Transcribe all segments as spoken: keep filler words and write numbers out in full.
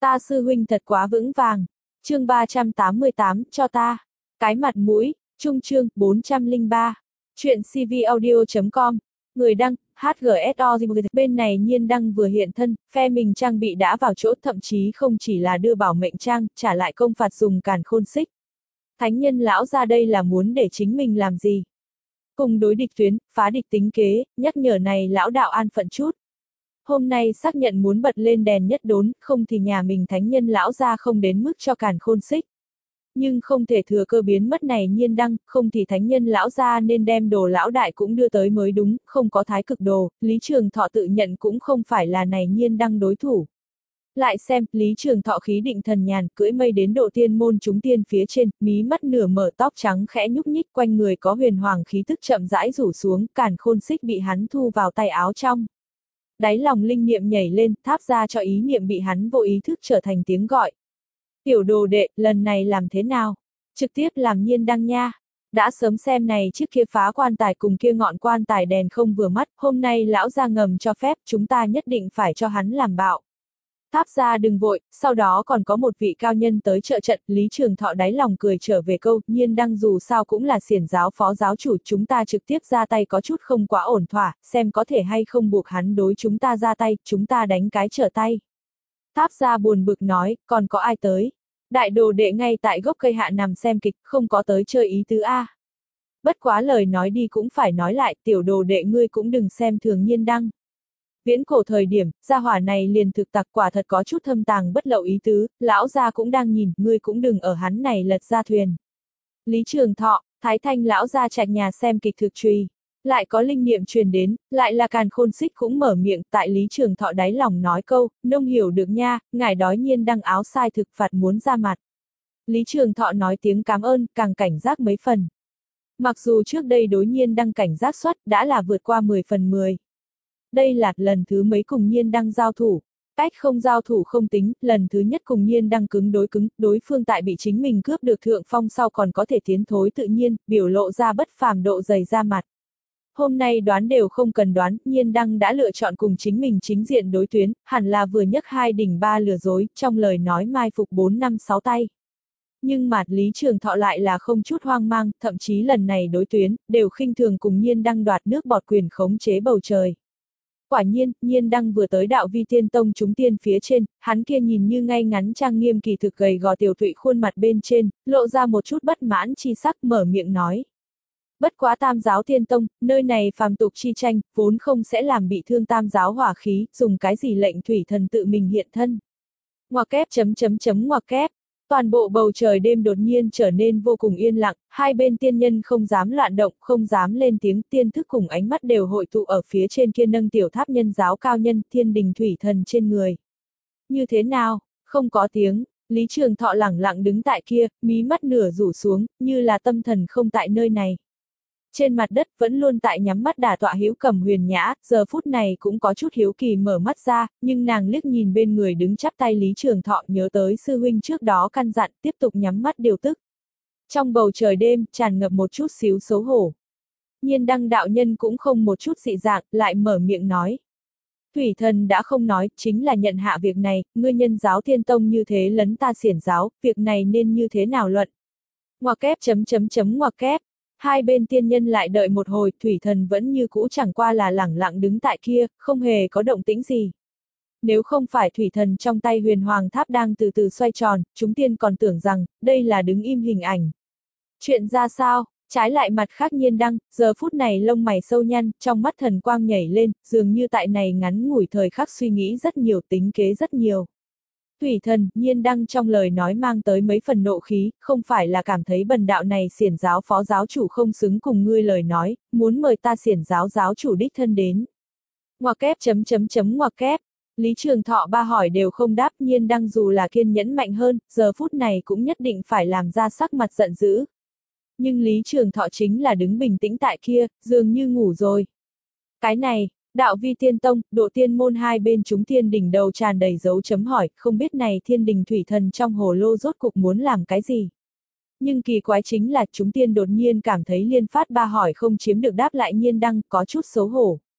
Ta sư huynh thật quá vững vàng. Chương ba trăm tám mươi tám, cho ta cái mặt mũi. Trung chương bốn trăm lẻ ba. Chuyện cvaudio chấm com. Người đăng, hát giê ét o. Bên này Nhiên Đăng vừa hiện thân, phe mình trang bị đã vào chỗ, thậm chí không chỉ là đưa bảo mệnh trang, trả lại công phạt dùng càn khôn xích. Thánh nhân lão ra đây là muốn để chính mình làm gì? Cùng đối địch tuyến, phá địch tính kế, nhắc nhở này lão đạo an phận chút. Hôm nay xác nhận muốn bật lên đèn nhất đốn, không thì nhà mình thánh nhân lão ra không đến mức cho càn khôn xích. Nhưng không thể thừa cơ biến mất này Nhiên Đăng, không thì thánh nhân lão ra nên đem đồ lão đại cũng đưa tới mới đúng, không có thái cực đồ, Lý Trường Thọ tự nhận cũng không phải là này Nhiên Đăng đối thủ. Lại xem, Lý Trường Thọ khí định thần nhàn, cưỡi mây đến độ tiên môn chúng tiên phía trên, mí mắt nửa mở, tóc trắng khẽ nhúc nhích, quanh người có huyền hoàng khí tức chậm rãi rủ xuống, càn khôn xích bị hắn thu vào tay áo trong. Đáy lòng linh niệm nhảy lên, tháp ra cho ý niệm bị hắn vô ý thức trở thành tiếng gọi. Tiểu đồ đệ, lần này làm thế nào? Trực tiếp làm Nhiên Đăng nha. Đã sớm xem này chiếc kia phá quan tài cùng kia ngọn quan tài đèn không vừa mắt, hôm nay lão ra ngầm cho phép, chúng ta nhất định phải cho hắn làm bạo. Tháp ra đừng vội, sau đó còn có một vị cao nhân tới trợ trận, Lý Trường Thọ đáy lòng cười trở về câu, Nhiên Đăng dù sao cũng là xiển giáo phó giáo chủ, chúng ta trực tiếp ra tay có chút không quá ổn thỏa, xem có thể hay không buộc hắn đối chúng ta ra tay, chúng ta đánh cái trở tay. Tháp ra buồn bực nói, còn có ai tới? Đại đồ đệ ngay tại gốc cây hạ nằm xem kịch, không có tới chơi ý tứ A. Bất quá lời nói đi cũng phải nói lại, tiểu đồ đệ ngươi cũng đừng xem thường Nhiên Đăng. Viễn cổ thời điểm, gia hỏa này liền thực tặc quả thật có chút thâm tàng bất lậu ý tứ, lão gia cũng đang nhìn, ngươi cũng đừng ở hắn này lật ra thuyền. Lý Trường Thọ, Thái Thanh lão gia trạch nhà xem kịch thực truy. Lại có linh niệm truyền đến, lại là càn khôn xích cũng mở miệng, tại Lý Trường Thọ đáy lòng nói câu, nông hiểu được nha, ngài đói Nhiên Đăng áo sai thực phạt muốn ra mặt. Lý Trường Thọ nói tiếng cảm ơn, càng cảnh giác mấy phần. Mặc dù trước đây đối Nhiên Đăng cảnh giác suất đã là vượt qua mười phần mười. Đây là lần thứ mấy cùng Nhiên Đăng giao thủ. Cách không giao thủ không tính, lần thứ nhất cùng Nhiên Đăng cứng đối cứng, đối phương tại bị chính mình cướp được thượng phong sau còn có thể tiến thối tự nhiên, biểu lộ ra bất phàm độ dày ra mặt. Hôm nay đoán đều không cần đoán, Nhiên Đăng đã lựa chọn cùng chính mình chính diện đối tuyến, hẳn là vừa nhấc hai đỉnh ba lừa dối, trong lời nói mai phục bốn năm sáu tay. Nhưng mà Lý Trường Thọ lại là không chút hoang mang, thậm chí lần này đối tuyến, đều khinh thường cùng Nhiên Đăng đoạt nước bọt quyền khống chế bầu trời. Quả nhiên, Nhiên Đăng vừa tới đạo Vi Tiên Tông chúng tiên phía trên, hắn kia nhìn như ngay ngắn trang nghiêm kỳ thực gầy gò tiểu thụy khuôn mặt bên trên, lộ ra một chút bất mãn chi sắc mở miệng nói. Bất quá Tam giáo Tiên Tông, nơi này phàm tục chi tranh, vốn không sẽ làm bị thương Tam giáo hỏa khí, dùng cái gì lệnh thủy thần tự mình hiện thân. Ngoặc kép chấm chấm chấm ngoặc kép. Toàn bộ bầu trời đêm đột nhiên trở nên vô cùng yên lặng, hai bên tiên nhân không dám loạn động, không dám lên tiếng, tiên thức cùng ánh mắt đều hội tụ ở phía trên kia nâng tiểu tháp nhân giáo cao nhân, thiên đình thủy thần trên người. Như thế nào? Không có tiếng, Lý Trường Thọ lẳng lặng đứng tại kia, mí mắt nửa rủ xuống, như là tâm thần không tại nơi này. Trên mặt đất vẫn luôn tại nhắm mắt đả tọa Hữu Cầm Huyền Nhã, giờ phút này cũng có chút hiếu kỳ mở mắt ra, nhưng nàng liếc nhìn bên người đứng chắp tay Lý Trường Thọ nhớ tới sư huynh trước đó căn dặn, tiếp tục nhắm mắt điều tức. Trong bầu trời đêm, tràn ngập một chút xíu xấu hổ. Nhiên Đăng đạo nhân cũng không một chút dị dạng, lại mở miệng nói. Thủy thần đã không nói, chính là nhận hạ việc này, ngươi nhân giáo Thiên Tông như thế lấn ta xiển giáo, việc này nên như thế nào luận? Ngoặc kép chấm chấm chấm ngoặc kép. Hai bên tiên nhân lại đợi một hồi, thủy thần vẫn như cũ chẳng qua là lẳng lặng đứng tại kia, không hề có động tĩnh gì. Nếu không phải thủy thần trong tay huyền hoàng tháp đang từ từ xoay tròn, chúng tiên còn tưởng rằng, đây là đứng im hình ảnh. Chuyện ra sao? Trái lại mặt khác Nhiên Đăng, giờ phút này lông mày sâu nhăn, trong mắt thần quang nhảy lên, dường như tại này ngắn ngủi thời khắc suy nghĩ rất nhiều, tính kế rất nhiều. Thủy thần, Nhiên Đăng trong lời nói mang tới mấy phần nộ khí, không phải là cảm thấy bần đạo này xiển giáo phó giáo chủ không xứng cùng ngươi lời nói, muốn mời ta xiển giáo giáo chủ đích thân đến. Ngoặc kép chấm chấm chấm ngoặc kép. Lý Trường Thọ ba hỏi đều không đáp, Nhiên Đăng dù là kiên nhẫn mạnh hơn, giờ phút này cũng nhất định phải làm ra sắc mặt giận dữ. Nhưng Lý Trường Thọ chính là đứng bình tĩnh tại kia, dường như ngủ rồi. Cái này, đạo Vi Tiên Tông, độ tiên môn hai bên chúng tiên đỉnh đầu tràn đầy dấu chấm hỏi, không biết này thiên đình thủy thần trong hồ lô rốt cục muốn làm cái gì. Nhưng kỳ quái chính là chúng tiên đột nhiên cảm thấy liên phát ba hỏi không chiếm được đáp lại Nhiên Đăng, có chút xấu hổ.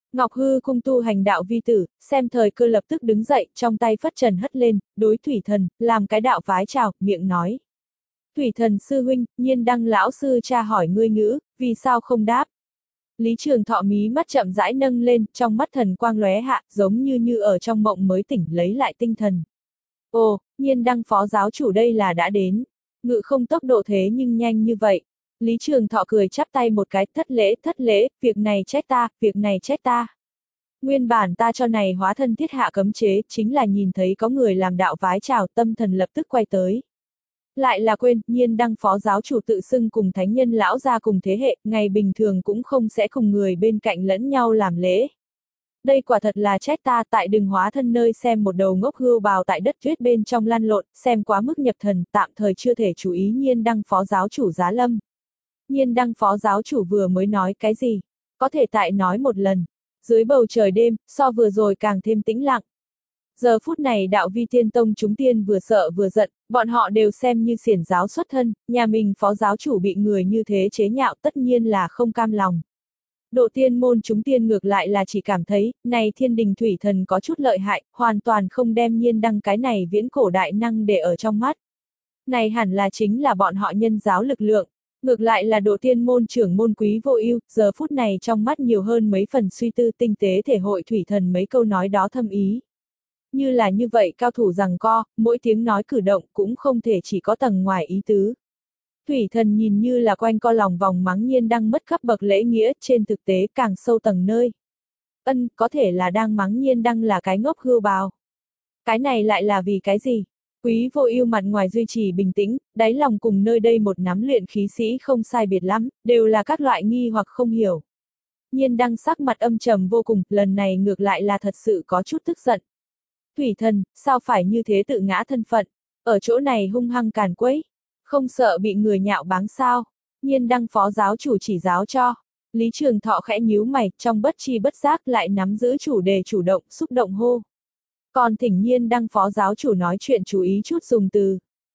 Ngọc Hư cung tu hành đạo vi tử, xem thời cơ lập tức đứng dậy, trong tay phất trần hất lên, đối thủy thần, làm cái đạo vái chào, miệng nói. Thủy thần sư huynh, Nhiên Đăng lão sư cha hỏi ngươi ngữ, vì sao không đáp? Lý Trường Thọ mí mắt chậm rãi nâng lên, trong mắt thần quang lóe hạ, giống như như ở trong mộng mới tỉnh lấy lại tinh thần. Ồ, Nhiên Đăng phó giáo chủ đây là đã đến. Ngự không tốc độ thế nhưng nhanh như vậy. Lý Trường Thọ cười chắp tay một cái, thất lễ, thất lễ, việc này trách ta, việc này trách ta. Nguyên bản ta cho này hóa thân thiết hạ cấm chế, chính là nhìn thấy có người làm đạo vái chào, tâm thần lập tức quay tới. Lại là quên, Nhiên Đăng phó giáo chủ tự xưng cùng thánh nhân lão gia cùng thế hệ, ngày bình thường cũng không sẽ cùng người bên cạnh lẫn nhau làm lễ. Đây quả thật là trách ta, tại đừng hóa thân nơi xem một đầu ngốc hươu bào tại đất tuyết bên trong lăn lộn, xem quá mức nhập thần, tạm thời chưa thể chú ý Nhiên Đăng phó giáo chủ giá lâm. Nhiên Đăng phó giáo chủ vừa mới nói cái gì? Có thể tại nói một lần. Dưới bầu trời đêm, so vừa rồi càng thêm tĩnh lặng. Giờ phút này đạo vi tiên tông chúng tiên vừa sợ vừa giận, bọn họ đều xem như xiển giáo xuất thân, nhà mình phó giáo chủ bị người như thế chế nhạo tất nhiên là không cam lòng. Độ tiên môn chúng tiên ngược lại là chỉ cảm thấy, này thiên đình thủy thần có chút lợi hại, hoàn toàn không đem Nhiên Đăng cái này viễn cổ đại năng để ở trong mắt. Này hẳn là chính là bọn họ nhân giáo lực lượng. Ngược lại là độ tiên môn trưởng môn Quý Vô Ưu, giờ phút này trong mắt nhiều hơn mấy phần suy tư tinh tế thể hội thủy thần mấy câu nói đó thâm ý. Như là như vậy cao thủ giằng co, mỗi tiếng nói cử động cũng không thể chỉ có tầng ngoài ý tứ. Thủy thần nhìn như là quanh co lòng vòng mắng Nhiên Đăng mất cấp bậc lễ nghĩa, trên thực tế càng sâu tầng nơi. Ân, có thể là đang mắng Nhiên Đăng là cái ngốc hươu bào. Cái này lại là vì cái gì? Quý Vô Ưu mặt ngoài duy trì bình tĩnh, đáy lòng cùng nơi đây một nắm luyện khí sĩ không sai biệt lắm, đều là các loại nghi hoặc không hiểu. Nhiên Đăng sắc mặt âm trầm vô cùng, lần này ngược lại là thật sự có chút tức giận. Thủy thần, sao phải như thế tự ngã thân phận, ở chỗ này hung hăng càn quấy, không sợ bị người nhạo báng sao? Nhiên Đăng phó giáo chủ chỉ giáo cho. Lý Trường Thọ khẽ nhíu mày, trong bất chi bất giác lại nắm giữ chủ đề chủ động, xúc động hô. Còn thỉnh Nhiên Đăng phó giáo chủ nói chuyện chú ý chút dùng từ.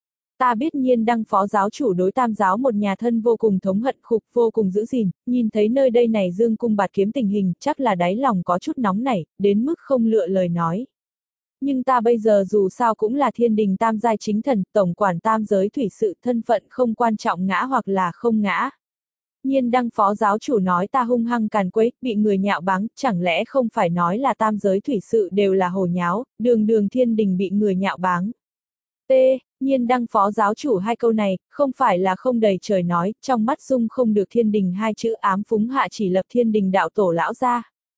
Ta biết Nhiên Đăng phó giáo chủ đối tam giáo một nhà thân vô cùng thống hận khục vô cùng giữ gìn, nhìn thấy nơi đây này dương cung bạt kiếm tình hình, chắc là đáy lòng có chút nóng nảy, đến mức không lựa lời nói. Nhưng ta bây giờ dù sao cũng là thiên đình tam giai chính thần, tổng quản tam giới thủy sự, thân phận không quan trọng ngã hoặc là không ngã. Nhiên Đăng phó giáo chủ nói ta hung hăng càn quấy, bị người nhạo báng, chẳng lẽ không phải nói là tam giới thủy sự đều là hồ nháo, đường đường thiên đình bị người nhạo báng. T. Nhiên Đăng phó giáo chủ hai câu này, không phải là không đầy trời nói, trong mắt dung không được thiên đình hai chữ ám phúng hạ chỉ lập thiên đình đạo tổ lão ra.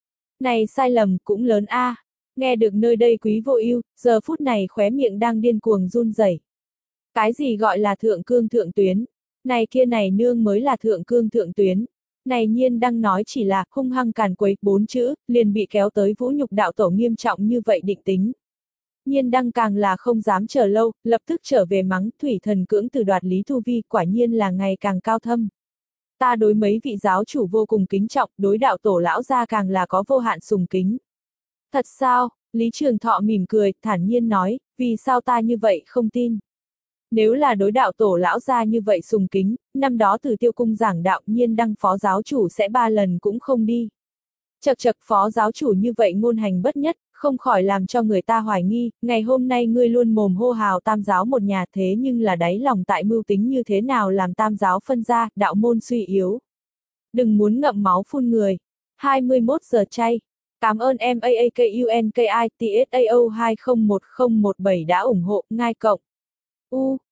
Này sai lầm cũng lớn a. À. Nghe được nơi đây Quý Vô Ưu, giờ phút này khóe miệng đang điên cuồng run rẩy. Cái gì gọi là thượng cương thượng tuyến? Này kia này nương mới là thượng cương thượng tuyến. Này Nhiên Đăng nói chỉ là hung hăng càn quấy bốn chữ, liền bị kéo tới vũ nhục đạo tổ nghiêm trọng như vậy định tính. Nhiên Đăng càng là không dám chờ lâu, lập tức trở về mắng thủy thần cưỡng từ đoạt lý tu vi, quả nhiên là ngày càng cao thâm. Ta đối mấy vị giáo chủ vô cùng kính trọng, đối đạo tổ lão gia càng là có vô hạn sùng kính. Thật sao? Lý Trường Thọ mỉm cười, thản nhiên nói, vì sao ta như vậy không tin? Nếu là đối đạo tổ lão gia như vậy sùng kính, năm đó từ Tiêu Cung giảng đạo Nhiên Đăng phó giáo chủ sẽ ba lần cũng không đi. Chậc chậc phó giáo chủ như vậy ngôn hành bất nhất, không khỏi làm cho người ta hoài nghi, ngày hôm nay ngươi luôn mồm hô hào tam giáo một nhà thế nhưng là đáy lòng tại mưu tính như thế nào làm tam giáo phân ra, đạo môn suy yếu. Đừng muốn ngậm máu phun người. hai mươi mốt giờ chay. Cảm ơn em a a k u n k i t s a o hai không một không một bảy đã ủng hộ, ngai cộng. U